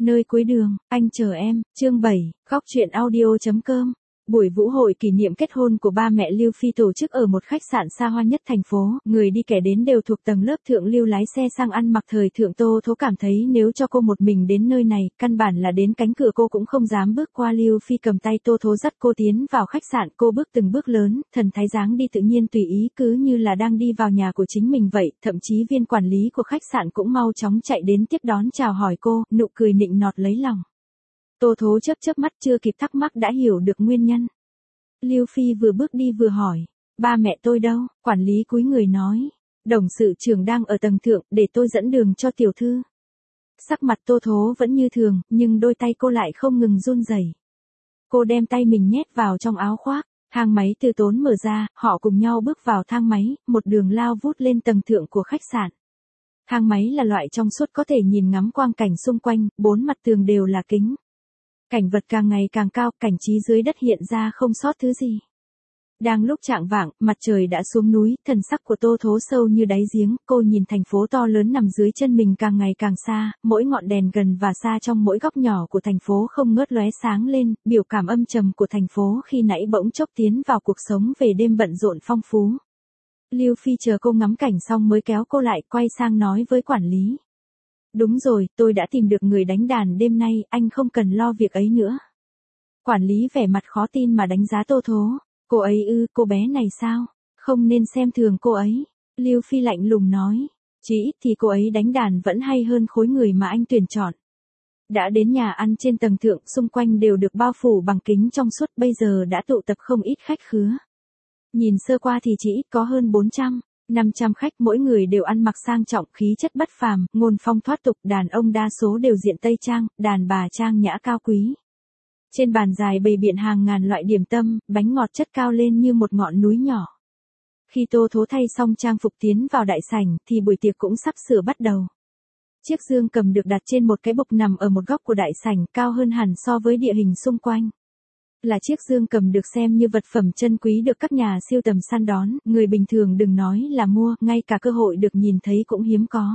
Nơi cuối đường, anh chờ em, chương 7, góc truyện audio.com. Buổi vũ hội kỷ niệm kết hôn của ba mẹ Lưu Phi tổ chức ở một khách sạn xa hoa nhất thành phố, người đi kẻ đến đều thuộc tầng lớp thượng lưu, lái xe sang ăn mặc thời thượng. Tô Thố cảm thấy nếu cho cô một mình đến nơi này, căn bản là đến cánh cửa cô cũng không dám bước qua. Lưu Phi cầm tay Tô Thố dắt cô tiến vào khách sạn, cô bước từng bước lớn, thần thái dáng đi tự nhiên tùy ý, cứ như là đang đi vào nhà của chính mình vậy. Thậm chí viên quản lý của khách sạn cũng mau chóng chạy đến tiếp đón chào hỏi cô, nụ cười nịnh nọt lấy lòng. Tô Thố chớp mắt chưa kịp thắc mắc đã hiểu được nguyên nhân. Lưu Phi vừa bước đi vừa hỏi, ba mẹ tôi đâu? Quản lý cúi người nói, đồng sự trưởng đang ở tầng thượng, để tôi dẫn đường cho tiểu thư. Sắc mặt Tô Thố vẫn như thường, nhưng đôi tay cô lại không ngừng run rẩy. Cô đem tay mình nhét vào trong áo khoác, thang máy từ tốn mở ra, họ cùng nhau bước vào thang máy, một đường lao vút lên tầng thượng của khách sạn. Thang máy là loại trong suốt có thể nhìn ngắm quang cảnh xung quanh, bốn mặt tường đều là kính. Cảnh vật càng ngày càng cao, cảnh trí dưới đất hiện ra không sót thứ gì. Đang lúc chạng vạng, mặt trời đã xuống núi, thần sắc của Tô Thố sâu như đáy giếng, cô nhìn thành phố to lớn nằm dưới chân mình càng ngày càng xa, mỗi ngọn đèn gần và xa trong mỗi góc nhỏ của thành phố không ngớt lóe sáng lên, biểu cảm âm trầm của thành phố khi nãy bỗng chốc tiến vào cuộc sống về đêm bận rộn phong phú. Lưu Phi chờ cô ngắm cảnh xong mới kéo cô lại, quay sang nói với quản lý. Đúng rồi, tôi đã tìm được người đánh đàn đêm nay, anh không cần lo việc ấy nữa. Quản lý vẻ mặt khó tin mà đánh giá Tô Thố. Cô ấy ư, cô bé này sao? Không nên xem thường cô ấy. Lưu Phi lạnh lùng nói. Chỉ ít thì cô ấy đánh đàn vẫn hay hơn khối người mà anh tuyển chọn. Đã đến nhà ăn trên tầng thượng, xung quanh đều được bao phủ bằng kính trong suốt, bây giờ đã tụ tập không ít khách khứa. Nhìn sơ qua thì chỉ ít có hơn 400-500 khách, mỗi người đều ăn mặc sang trọng, khí chất bất phàm, ngôn phong thoát tục, đàn ông đa số đều diện tây trang, đàn bà trang nhã cao quý. Trên bàn dài bày biện hàng ngàn loại điểm tâm, bánh ngọt chất cao lên như một ngọn núi nhỏ. Khi Tô Thố thay xong trang phục tiến vào đại sảnh, thì buổi tiệc cũng sắp sửa bắt đầu. Chiếc dương cầm được đặt trên một cái bục nằm ở một góc của đại sảnh, cao hơn hẳn so với địa hình xung quanh. Là chiếc dương cầm được xem như vật phẩm chân quý được các nhà sưu tầm săn đón, người bình thường đừng nói là mua, ngay cả cơ hội được nhìn thấy cũng hiếm có.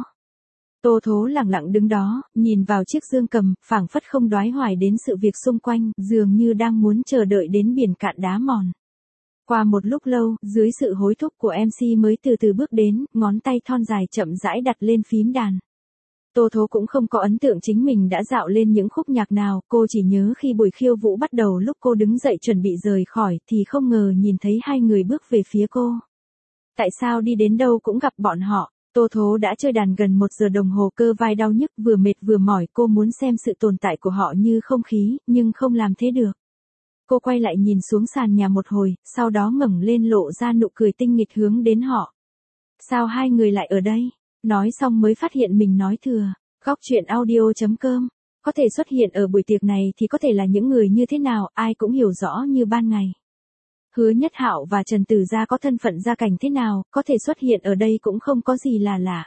Tô Thố lặng lặng đứng đó, nhìn vào chiếc dương cầm, phảng phất không đoái hoài đến sự việc xung quanh, dường như đang muốn chờ đợi đến biển cạn đá mòn. Qua một lúc lâu, dưới sự hối thúc của MC mới từ từ bước đến, ngón tay thon dài chậm rãi đặt lên phím đàn. Tô Thố cũng không có ấn tượng chính mình đã dạo lên những khúc nhạc nào, cô chỉ nhớ khi buổi khiêu vũ bắt đầu, lúc cô đứng dậy chuẩn bị rời khỏi thì không ngờ nhìn thấy hai người bước về phía cô. Tại sao đi đến đâu cũng gặp bọn họ? Tô Thố đã chơi đàn gần 1 giờ đồng hồ, cơ vai đau nhức, vừa mệt vừa mỏi, cô muốn xem sự tồn tại của họ như không khí, nhưng không làm thế được. Cô quay lại nhìn xuống sàn nhà một hồi, sau đó ngẩng lên lộ ra nụ cười tinh nghịch hướng đến họ. Sao hai người lại ở đây? Nói xong mới phát hiện mình nói thừa. Góc truyện audio.com. Có thể xuất hiện ở buổi tiệc này thì có thể là những người như thế nào, ai cũng hiểu rõ như ban ngày. Hứa Nhất Hạo và Trần Tử Gia có thân phận gia cảnh thế nào, có thể xuất hiện ở đây cũng không có gì là lạ.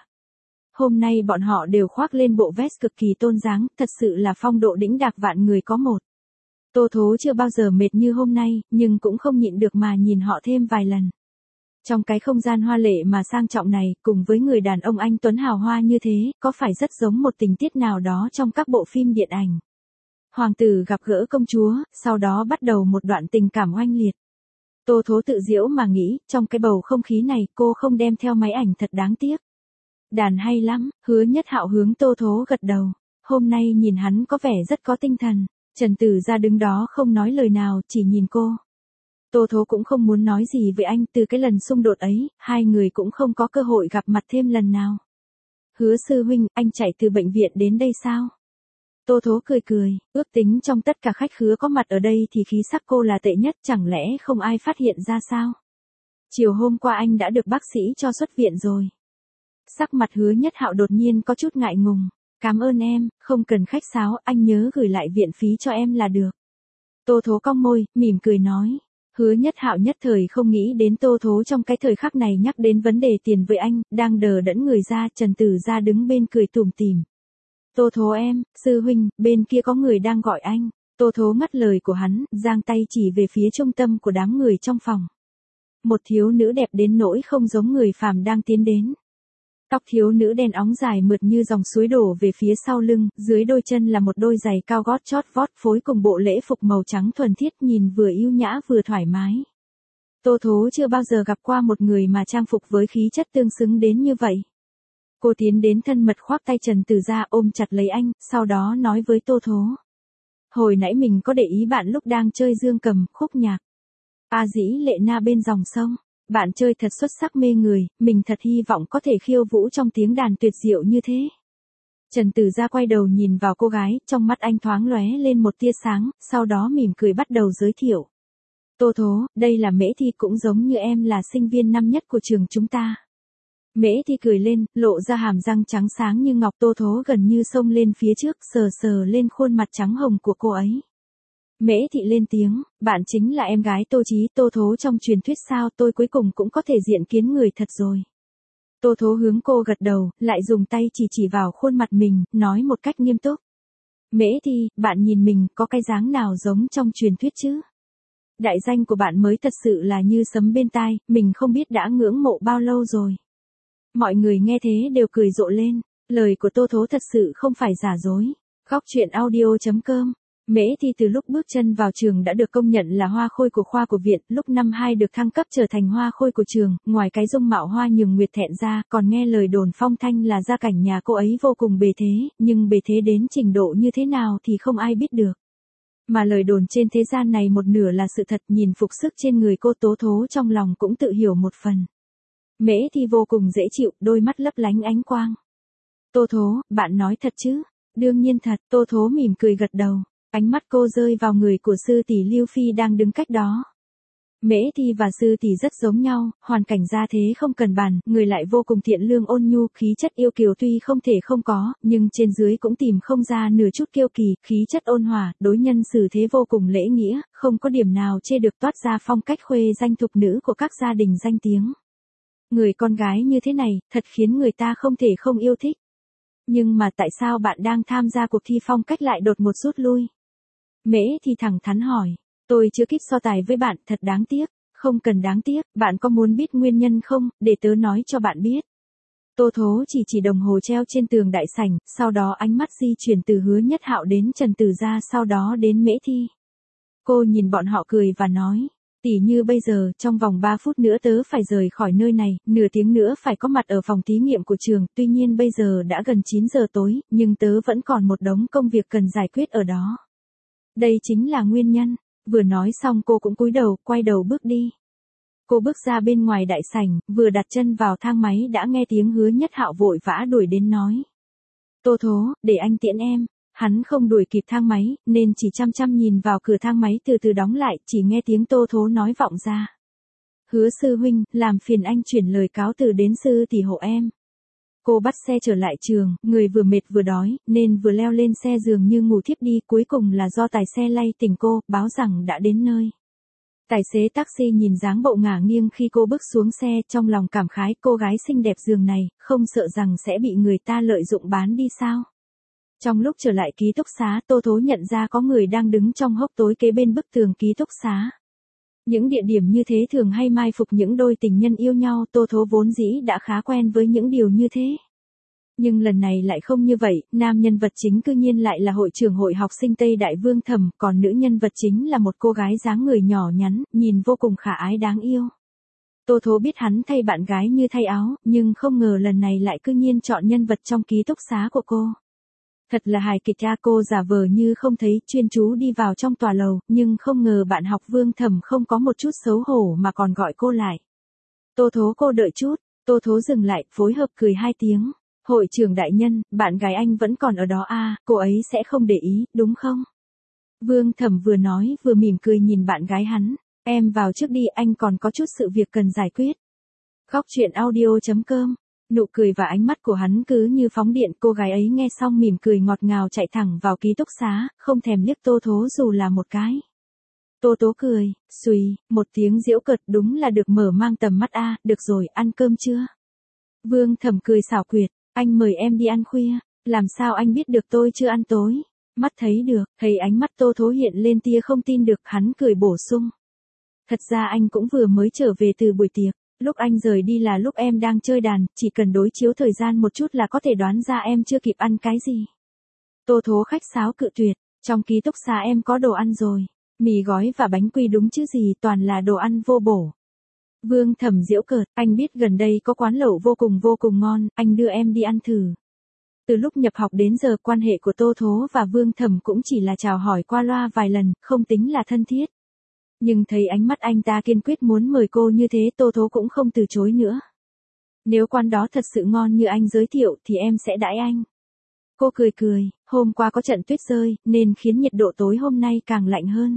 Hôm nay bọn họ đều khoác lên bộ vest cực kỳ tôn dáng, thật sự là phong độ đĩnh đạc vạn người có một. Tô Thố chưa bao giờ mệt như hôm nay, nhưng cũng không nhịn được mà nhìn họ thêm vài lần. Trong cái không gian hoa lệ mà sang trọng này, cùng với người đàn ông anh tuấn hào hoa như thế, có phải rất giống một tình tiết nào đó trong các bộ phim điện ảnh. Hoàng tử gặp gỡ công chúa, sau đó bắt đầu một đoạn tình cảm oanh liệt. Tô Thố tự giễu mà nghĩ, trong cái bầu không khí này, cô không đem theo máy ảnh thật đáng tiếc. Đàn hay lắm, Hứa Nhất Hạo hướng Tô Thố gật đầu. Hôm nay nhìn hắn có vẻ rất có tinh thần. Trần Tử Gia đứng đó không nói lời nào, chỉ nhìn cô. Tô Thố cũng không muốn nói gì với anh, từ cái lần xung đột ấy, hai người cũng không có cơ hội gặp mặt thêm lần nào. Hứa sư huynh, anh chạy từ bệnh viện đến đây sao? Tô Thố cười, ước tính trong tất cả khách khứa có mặt ở đây thì khí sắc cô là tệ nhất, chẳng lẽ không ai phát hiện ra sao? Chiều hôm qua anh đã được bác sĩ cho xuất viện rồi. Sắc mặt Hứa Nhất Hạo đột nhiên có chút ngại ngùng. Cảm ơn em, không cần khách sáo, anh nhớ gửi lại viện phí cho em là được. Tô Thố cong môi, mỉm cười nói. Hứa Nhất Hạo nhất thời không nghĩ đến Tô Thố trong cái thời khắc này nhắc đến vấn đề tiền với anh, đang đờ đẫn người ra, Trần Tử Gia đứng bên cười tủm tỉm. Tô Thố em, sư huynh, bên kia có người đang gọi anh. Tô Thố ngắt lời của hắn, giang tay chỉ về phía trung tâm của đám người trong phòng. Một thiếu nữ đẹp đến nỗi không giống người phàm đang tiến đến. Tóc thiếu nữ đen óng dài mượt như dòng suối đổ về phía sau lưng, dưới đôi chân là một đôi giày cao gót chót vót phối cùng bộ lễ phục màu trắng thuần khiết nhìn vừa yêu nhã vừa thoải mái. Tô Thố chưa bao giờ gặp qua một người mà trang phục với khí chất tương xứng đến như vậy. Cô tiến đến thân mật khoác tay Trần Tử ra ôm chặt lấy anh, sau đó nói với Tô Thố. Hồi nãy mình có để ý bạn lúc đang chơi dương cầm, khúc nhạc. A dĩ lệ na bên dòng sông. Bạn chơi thật xuất sắc mê người, mình thật hy vọng có thể khiêu vũ trong tiếng đàn tuyệt diệu như thế. Trần Tử Gia quay đầu nhìn vào cô gái, trong mắt anh thoáng lóe lên một tia sáng, sau đó mỉm cười bắt đầu giới thiệu. Tô Thố, đây là Mễ Thi, cũng giống như em là sinh viên năm nhất của trường chúng ta. Mễ Thi cười lên, lộ ra hàm răng trắng sáng như ngọc. Tô Thố gần như xông lên phía trước, sờ sờ lên khuôn mặt trắng hồng của cô ấy. Mễ Thị lên tiếng, bạn chính là em gái Tô Chí, Tô Thố trong truyền thuyết sao, tôi cuối cùng cũng có thể diện kiến người thật rồi. Tô Thố hướng cô gật đầu, lại dùng tay chỉ vào khuôn mặt mình, nói một cách nghiêm túc. Mễ Thi, bạn nhìn mình có cái dáng nào giống trong truyền thuyết chứ? Đại danh của bạn mới thật sự là như sấm bên tai, mình không biết đã ngưỡng mộ bao lâu rồi. Mọi người nghe thế đều cười rộ lên, lời của Tô Thố thật sự không phải giả dối. Góc truyện audio.com. Mễ Thi từ lúc bước chân vào trường đã được công nhận là hoa khôi của khoa của viện, lúc năm 2 được thăng cấp trở thành hoa khôi của trường, ngoài cái dung mạo hoa nhường nguyệt thẹn ra, còn nghe lời đồn phong thanh là gia cảnh nhà cô ấy vô cùng bề thế, nhưng bề thế đến trình độ như thế nào thì không ai biết được. Mà lời đồn trên thế gian này một nửa là sự thật, nhìn phục sức trên người cô Tô Thố trong lòng cũng tự hiểu một phần. Mễ Thi vô cùng dễ chịu, đôi mắt lấp lánh ánh quang. Tô Thố, bạn nói thật chứ? Đương nhiên thật, Tô Thố mỉm cười gật đầu. Ánh mắt cô rơi vào người của sư tỷ Lưu Phi đang đứng cách đó. Mễ Thi và sư tỷ rất giống nhau, hoàn cảnh gia thế không cần bàn, người lại vô cùng thiện lương ôn nhu, khí chất yêu kiều tuy không thể không có, nhưng trên dưới cũng tìm không ra nửa chút kiêu kỳ, khí chất ôn hòa, đối nhân xử thế vô cùng lễ nghĩa, không có điểm nào chê được, toát ra phong cách khuê danh thục nữ của các gia đình danh tiếng. Người con gái như thế này, thật khiến người ta không thể không yêu thích. Nhưng mà tại sao bạn đang tham gia cuộc thi phong cách lại đột ngột rút lui? Mễ Thi thẳng thắn hỏi, tôi chưa kịp so tài với bạn, thật đáng tiếc. Không cần đáng tiếc, bạn có muốn biết nguyên nhân không, để tớ nói cho bạn biết. Tô Thố chỉ đồng hồ treo trên tường đại sảnh, sau đó ánh mắt di chuyển từ Hứa Nhất Hạo đến Trần Tử Gia, sau đó đến Mễ Thi. Cô nhìn bọn họ cười và nói, tỉ như bây giờ, trong vòng 3 phút nữa tớ phải rời khỏi nơi này, nửa tiếng nữa phải có mặt ở phòng thí nghiệm của trường, tuy nhiên bây giờ đã gần 9 giờ tối, nhưng tớ vẫn còn một đống công việc cần giải quyết ở đó. Đây chính là nguyên nhân. Vừa nói xong cô cũng cúi đầu, quay đầu bước đi. Cô bước ra bên ngoài đại sảnh, vừa đặt chân vào thang máy đã nghe tiếng Hứa Nhất Hạo vội vã đuổi đến nói. Tô Thố, để anh tiễn em. Hắn không đuổi kịp thang máy, nên chỉ chăm chăm nhìn vào cửa thang máy từ từ đóng lại, chỉ nghe tiếng Tô Thố nói vọng ra. Hứa sư huynh, làm phiền anh chuyển lời cáo từ đến sư tỷ hộ em. Cô bắt xe trở lại trường, người vừa mệt vừa đói, nên vừa leo lên xe dường như ngủ thiếp đi, cuối cùng là do tài xe lay tỉnh cô, báo rằng đã đến nơi. Tài xế taxi nhìn dáng bộ ngả nghiêng khi cô bước xuống xe, trong lòng cảm khái, cô gái xinh đẹp giường này, không sợ rằng sẽ bị người ta lợi dụng bán đi sao? Trong lúc trở lại ký túc xá, Tô Thố nhận ra có người đang đứng trong hốc tối kế bên bức tường ký túc xá. Những địa điểm như thế thường hay mai phục những đôi tình nhân yêu nhau, Tô Thố vốn dĩ đã khá quen với những điều như thế. Nhưng lần này lại không như vậy, nam nhân vật chính cư nhiên lại là hội trưởng hội học sinh Tây Đại Vương Thẩm, còn nữ nhân vật chính là một cô gái dáng người nhỏ nhắn, nhìn vô cùng khả ái đáng yêu. Tô Thố biết hắn thay bạn gái như thay áo, nhưng không ngờ lần này lại cư nhiên chọn nhân vật trong ký túc xá của cô. Thật là hài kịch ra, cô giả vờ như không thấy, chuyên chú đi vào trong tòa lầu, nhưng không ngờ bạn học Vương Thẩm không có một chút xấu hổ mà còn gọi cô lại. Tô Thố, cô đợi chút. Tô Thố dừng lại, phối hợp cười 2 tiếng. Hội trưởng đại nhân, bạn gái anh vẫn còn ở đó à, cô ấy sẽ không để ý, đúng không? Vương Thẩm vừa nói vừa mỉm cười nhìn bạn gái hắn. Em vào trước đi, anh còn có chút sự việc cần giải quyết. Góc truyện audio.com. Nụ cười và ánh mắt của hắn cứ như phóng điện, cô gái ấy nghe xong mỉm cười ngọt ngào chạy thẳng vào ký túc xá, không thèm liếc Tô Thố dù là một cái. Tô Tố cười, xùy, một tiếng giễu cợt, đúng là được mở mang tầm mắt a, được rồi, ăn cơm chưa? Vương Thẩm cười xảo quyệt, anh mời em đi ăn khuya, làm sao anh biết được tôi chưa ăn tối? Mắt thấy được, thấy ánh mắt Tô Thố hiện lên tia không tin được, hắn cười bổ sung. Thật ra anh cũng vừa mới trở về từ buổi tiệc. Lúc anh rời đi là lúc em đang chơi đàn, chỉ cần đối chiếu thời gian một chút là có thể đoán ra em chưa kịp ăn cái gì. Tô Thố khách sáo cự tuyệt, trong ký túc xá em có đồ ăn rồi. Mì gói và bánh quy đúng chứ gì, toàn là đồ ăn vô bổ. Vương Thẩm giễu cợt, anh biết gần đây có quán lẩu vô cùng ngon, anh đưa em đi ăn thử. Từ lúc nhập học đến giờ quan hệ của Tô Thố và Vương Thẩm cũng chỉ là chào hỏi qua loa vài lần, không tính là thân thiết. Nhưng thấy ánh mắt anh ta kiên quyết muốn mời cô như thế, Tô Thố cũng không từ chối nữa. Nếu quán đó thật sự ngon như anh giới thiệu thì em sẽ đãi anh. Cô cười cười, hôm qua có trận tuyết rơi, nên khiến nhiệt độ tối hôm nay càng lạnh hơn.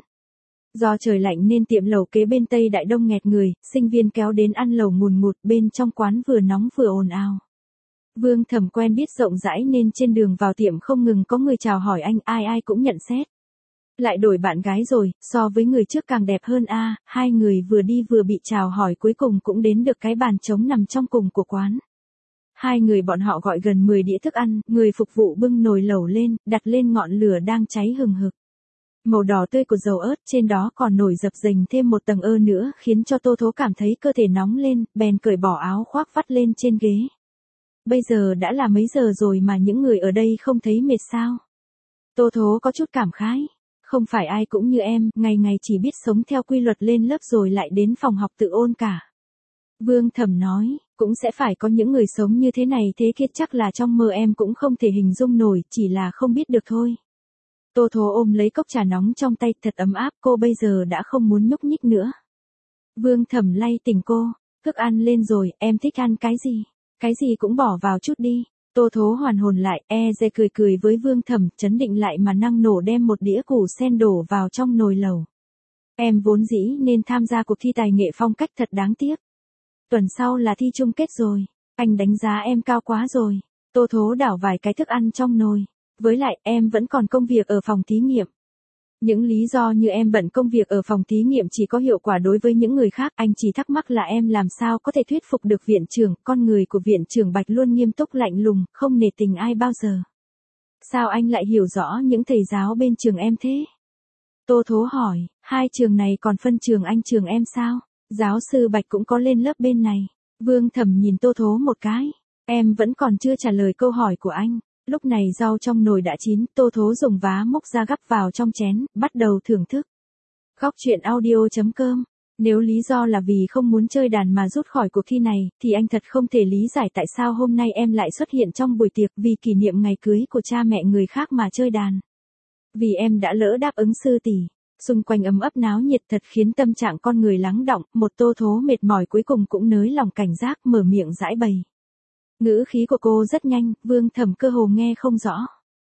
Do trời lạnh nên tiệm lẩu kế bên Tây Đại Đông nghẹt người, sinh viên kéo đến ăn lẩu ngùn ngụt, bên trong quán vừa nóng vừa ồn ào. Vương Thẩm quen biết rộng rãi nên trên đường vào tiệm không ngừng có người chào hỏi anh, ai ai cũng nhận xét. Lại đổi bạn gái rồi, so với người trước càng đẹp hơn a. Hai người vừa đi vừa bị chào hỏi, cuối cùng cũng đến được cái bàn trống nằm trong cùng của quán. Hai người bọn họ gọi gần 10 đĩa thức ăn, người phục vụ bưng nồi lẩu lên, đặt lên ngọn lửa đang cháy hừng hực. Màu đỏ tươi của dầu ớt, trên đó còn nổi dập dềnh thêm một tầng ơ nữa, khiến cho Tô Thố cảm thấy cơ thể nóng lên, bèn cởi bỏ áo khoác vắt lên trên ghế. Bây giờ đã là mấy giờ rồi mà những người ở đây không thấy mệt sao? Tô Thố có chút cảm khái. Không phải ai cũng như em, ngày ngày chỉ biết sống theo quy luật lên lớp rồi lại đến phòng học tự ôn cả. Vương Thẩm nói, cũng sẽ phải có những người sống như thế này thế kia, chắc là trong mơ em cũng không thể hình dung nổi, chỉ là không biết được thôi. Tô Thố ôm lấy cốc trà nóng trong tay thật ấm áp, cô bây giờ đã không muốn nhúc nhích nữa. Vương Thẩm lay tỉnh cô, thức ăn lên rồi, em thích ăn cái gì? Cái gì cũng bỏ vào chút đi. Tô Thố hoàn hồn lại, dè cười cười với Vương Thẩm, chấn định lại mà năng nổ đem một đĩa củ sen đổ vào trong nồi lẩu. Em vốn dĩ nên tham gia cuộc thi tài nghệ phong cách, thật đáng tiếc. Tuần sau là thi chung kết rồi, anh đánh giá em cao quá rồi. Tô Thố đảo vài cái thức ăn trong nồi. Với lại em vẫn còn công việc ở phòng thí nghiệm. Những lý do như em bận công việc ở phòng thí nghiệm chỉ có hiệu quả đối với những người khác, anh chỉ thắc mắc là em làm sao có thể thuyết phục được viện trưởng, con người của viện trưởng Bạch luôn nghiêm túc lạnh lùng, không nể tình ai bao giờ. Sao anh lại hiểu rõ những thầy giáo bên trường em thế? Tô Thố hỏi, hai trường này còn phân trường anh trường em sao? Giáo sư Bạch cũng có lên lớp bên này. Vương Thẩm nhìn Tô Thố một cái. Em vẫn còn chưa trả lời câu hỏi của anh. Lúc này rau trong nồi đã chín, Tô Thố dùng vá múc ra gắp vào trong chén, bắt đầu thưởng thức. Góc truyện audio.com. Nếu lý do là vì không muốn chơi đàn mà rút khỏi cuộc thi này, thì anh thật không thể lý giải tại sao hôm nay em lại xuất hiện trong buổi tiệc vì kỷ niệm ngày cưới của cha mẹ người khác mà chơi đàn. Vì em đã lỡ đáp ứng sư tỷ. Xung quanh ấm ấp náo nhiệt thật khiến tâm trạng con người lắng đọng, một Tô Thố mệt mỏi cuối cùng cũng nới lòng cảnh giác, mở miệng giãi bày. Ngữ khí của cô rất nhanh, Vương Thẩm cơ hồ nghe không rõ.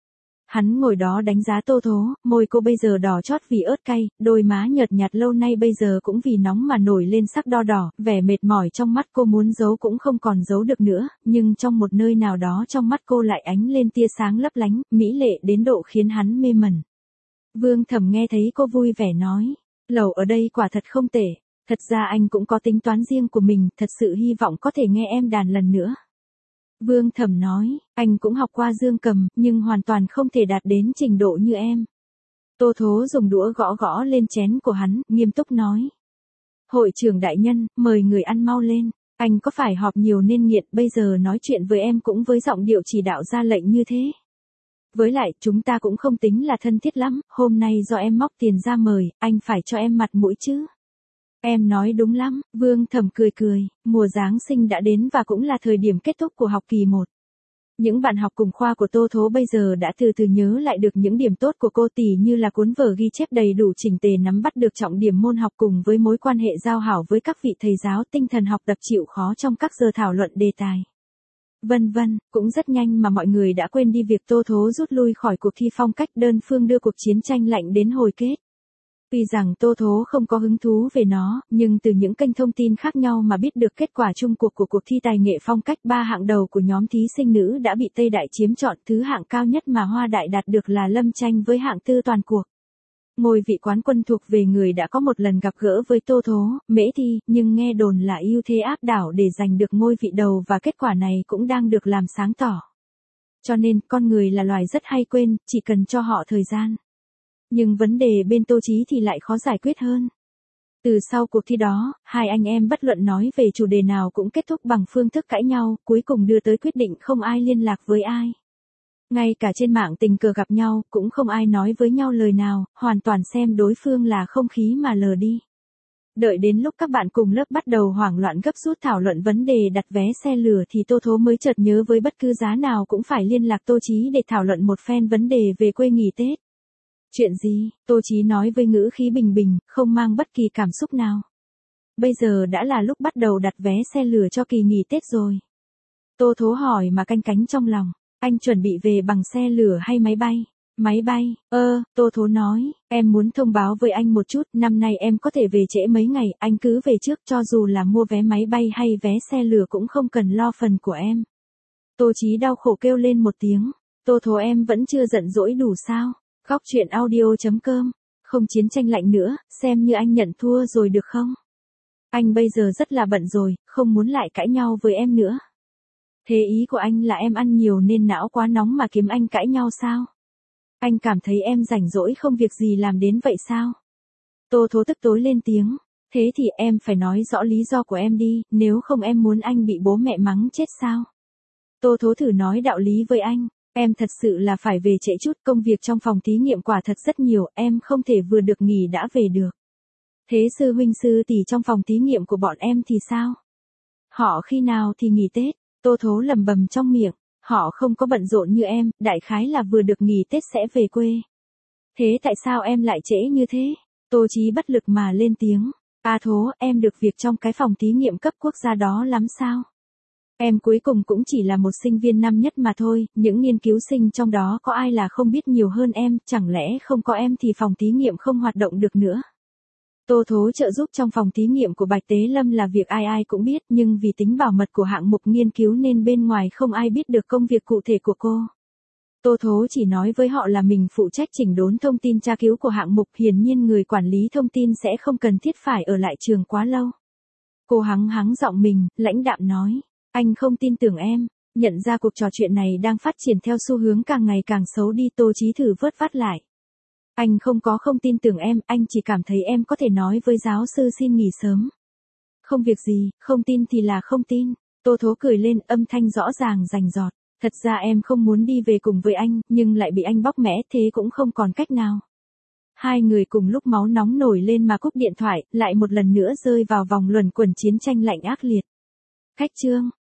Hắn ngồi đó đánh giá Tô Thố, môi cô bây giờ đỏ chót vì ớt cay, đôi má nhợt nhạt lâu nay bây giờ cũng vì nóng mà nổi lên sắc đo đỏ, vẻ mệt mỏi trong mắt cô muốn giấu cũng không còn giấu được nữa, nhưng trong một nơi nào đó trong mắt cô lại ánh lên tia sáng lấp lánh, mỹ lệ đến độ khiến hắn mê mẩn. Vương Thẩm nghe thấy cô vui vẻ nói, lẩu ở đây quả thật không tệ, thật ra anh cũng có tính toán riêng của mình, thật sự hy vọng có thể nghe em đàn lần nữa. Vương Thẩm nói, anh cũng học qua dương cầm, nhưng hoàn toàn không thể đạt đến trình độ như em. Tô Thố dùng đũa gõ gõ lên chén của hắn, nghiêm túc nói. Hội trưởng đại nhân, mời người ăn mau lên, anh có phải họp nhiều nên nghiện, bây giờ nói chuyện với em cũng với giọng điệu chỉ đạo ra lệnh như thế. Với lại, chúng ta cũng không tính là thân thiết lắm, hôm nay do em móc tiền ra mời, anh phải cho em mặt mũi chứ. Em nói đúng lắm, Vương Thẩm cười cười, mùa Giáng sinh đã đến và cũng là thời điểm kết thúc của học kỳ 1. Những bạn học cùng khoa của Tô Thố bây giờ đã từ từ nhớ lại được những điểm tốt của cô, tỉ như là cuốn vở ghi chép đầy đủ chỉnh tề, nắm bắt được trọng điểm môn học cùng với mối quan hệ giao hảo với các vị thầy giáo, tinh thần học tập chịu khó trong các giờ thảo luận đề tài. Vân vân, cũng rất nhanh mà mọi người đã quên đi việc Tô Thố rút lui khỏi cuộc thi phong cách, đơn phương đưa cuộc chiến tranh lạnh đến hồi kết. Tuy rằng Tô Thố không có hứng thú về nó, nhưng từ những kênh thông tin khác nhau mà biết được kết quả chung cuộc của cuộc thi tài nghệ phong cách, 3 hạng đầu của nhóm thí sinh nữ đã bị Tây Đại chiếm trọn, thứ hạng cao nhất mà Hoa Đại đạt được là Lâm tranh với hạng tư toàn cuộc. Ngôi vị quán quân thuộc về người đã có một lần gặp gỡ với Tô Thố, Mễ Thi, nhưng nghe đồn là ưu thế áp đảo để giành được ngôi vị đầu và kết quả này cũng đang được làm sáng tỏ. Cho nên, con người là loài rất hay quên, chỉ cần cho họ thời gian. Nhưng vấn đề bên Tô Chí thì lại khó giải quyết hơn. Từ sau cuộc thi đó, hai anh em bất luận nói về chủ đề nào cũng kết thúc bằng phương thức cãi nhau, cuối cùng đưa tới quyết định không ai liên lạc với ai. Ngay cả trên mạng tình cờ gặp nhau, cũng không ai nói với nhau lời nào, hoàn toàn xem đối phương là không khí mà lờ đi. Đợi đến lúc các bạn cùng lớp bắt đầu hoảng loạn gấp rút thảo luận vấn đề đặt vé xe lửa thì Tô Thố mới chợt nhớ với bất cứ giá nào cũng phải liên lạc Tô Chí để thảo luận một phen vấn đề về quê nghỉ Tết. Chuyện gì? Tô Chí nói với ngữ khí bình bình, không mang bất kỳ cảm xúc nào. Bây giờ đã là lúc bắt đầu đặt vé xe lửa cho kỳ nghỉ Tết rồi. Tô Thố hỏi mà canh cánh trong lòng, anh chuẩn bị về bằng xe lửa hay máy bay? Máy bay, Tô Thố nói, em muốn thông báo với anh một chút, năm nay em có thể về trễ mấy ngày, anh cứ về trước cho dù là mua vé máy bay hay vé xe lửa cũng không cần lo phần của em. Tô Chí đau khổ kêu lên một tiếng, Tô Thố em vẫn chưa giận dỗi đủ sao? Góc truyện audio.com, không chiến tranh lạnh nữa, xem như anh nhận thua rồi được không? Anh bây giờ rất là bận rồi, không muốn lại cãi nhau với em nữa. Thế ý của anh là em ăn nhiều nên não quá nóng mà kiếm anh cãi nhau sao? Anh cảm thấy em rảnh rỗi không việc gì làm đến vậy sao? Tô Thố tức tối lên tiếng, thế thì em phải nói rõ lý do của em đi, nếu không em muốn anh bị bố mẹ mắng chết sao? Tô Thố thử nói đạo lý với anh, em thật sự là phải về trễ chút, công việc trong phòng thí nghiệm quả thật rất nhiều, em không thể vừa được nghỉ đã về được. Thế sư huynh sư tỷ trong phòng thí nghiệm của bọn em thì sao? Họ khi nào thì nghỉ Tết? Tô Thố lầm bầm trong miệng, họ không có bận rộn như em, đại khái là vừa được nghỉ Tết sẽ về quê. Thế tại sao em lại trễ như thế? Tô Chí bất lực mà lên tiếng, Thố, em được việc trong cái phòng thí nghiệm cấp quốc gia đó lắm sao? Em cuối cùng cũng chỉ là một sinh viên năm nhất mà thôi, những nghiên cứu sinh trong đó có ai là không biết nhiều hơn em, chẳng lẽ không có em thì phòng thí nghiệm không hoạt động được nữa. Tô Thố trợ giúp trong phòng thí nghiệm của Bạch Tế Lâm là việc ai ai cũng biết, nhưng vì tính bảo mật của hạng mục nghiên cứu nên bên ngoài không ai biết được công việc cụ thể của cô. Tô Thố chỉ nói với họ là mình phụ trách chỉnh đốn thông tin tra cứu của hạng mục, hiển nhiên người quản lý thông tin sẽ không cần thiết phải ở lại trường quá lâu. Cô hắng hắng giọng mình, lãnh đạm nói, anh không tin tưởng em. Nhận ra cuộc trò chuyện này đang phát triển theo xu hướng càng ngày càng xấu đi, Tô Chí thử vớt vát lại. Anh không tin tưởng em, anh chỉ cảm thấy em có thể nói với giáo sư xin nghỉ sớm. Không việc gì, không tin thì là không tin. Tô Thố cười lên, âm thanh rõ ràng rành rọt. Thật ra em không muốn đi về cùng với anh, nhưng lại bị anh bóc mẽ, thế cũng không còn cách nào. Hai người cùng lúc máu nóng nổi lên mà cúp điện thoại, lại một lần nữa rơi vào vòng luẩn quẩn chiến tranh lạnh ác liệt. Khách chương.